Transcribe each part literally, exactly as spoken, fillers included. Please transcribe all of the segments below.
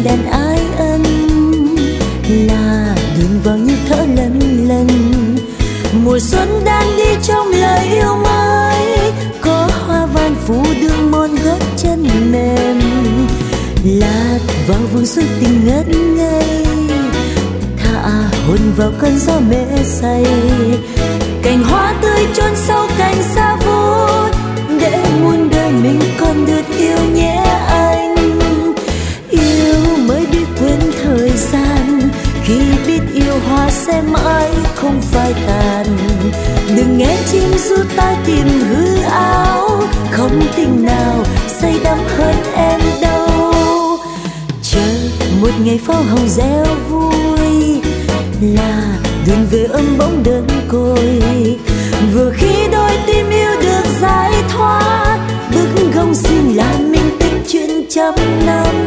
tiếng đàn ái ân, là đừng vào nhịp thở lần lần. Mùa xuân đang đi trong lời yêu mới, có hoa van phủ đường mòn gót chân mềm, lạc vào vùng xuân tình ngất ngây, thả hồn vào cơn gió mê say. Cành hoa tươi chôn sâu cành xa vút, để muôn đời mình còn được yêu nhé anh. Yêu mới biết quên thời gian, khi biết yêu hoa sẽ mãi không phai tàn. Đừng nghe chim ru tai tìm hư áo, không tình nào say đắm hơn em đâu. Chờ một ngày pháo hồng reo vui, là đường về ấm bóng đơn côi. Vừa khi đôi tim yêu được giải thoát, bức gông xin là mình tính chuyện trăm năm.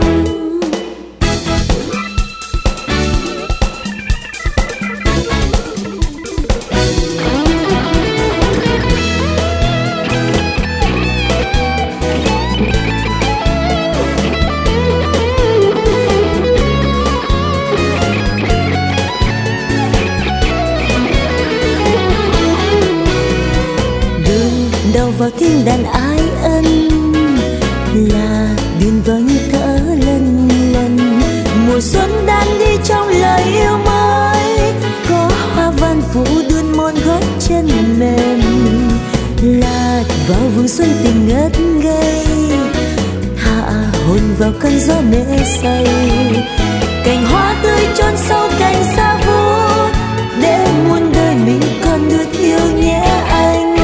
Đầu vào tiếng đàn ái ân, là điền vào nhịp thở lần lần. Mùa xuân đang đi trong lời yêu mới, có hoa van phủ đuôn mòn gót chân mềm, lạc vào vùng xuân tình ngất ngây, thả hồn vào cơn gió mê say. Cành hoa tươi chôn sâu cành xa vút, để muôn đời mình còn được yêu nhé anh.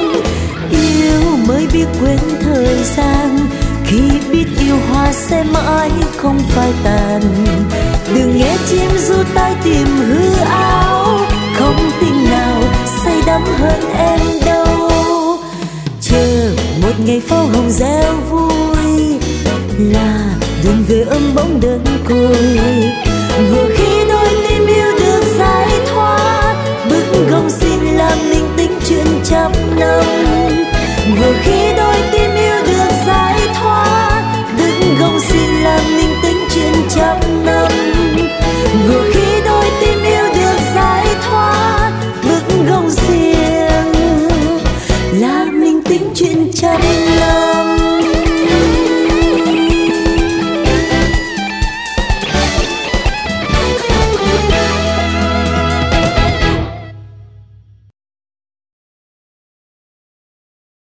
Mới biết quên thời gian, khi biết yêu hoa sẽ mãi không phai tàn. Đừng nghe chim ru tai tìm hư áo, không tình nào say đắm hơn em đâu. Chờ một ngày pháo hồng reo vui, là đường về ấm bóng đơn côi.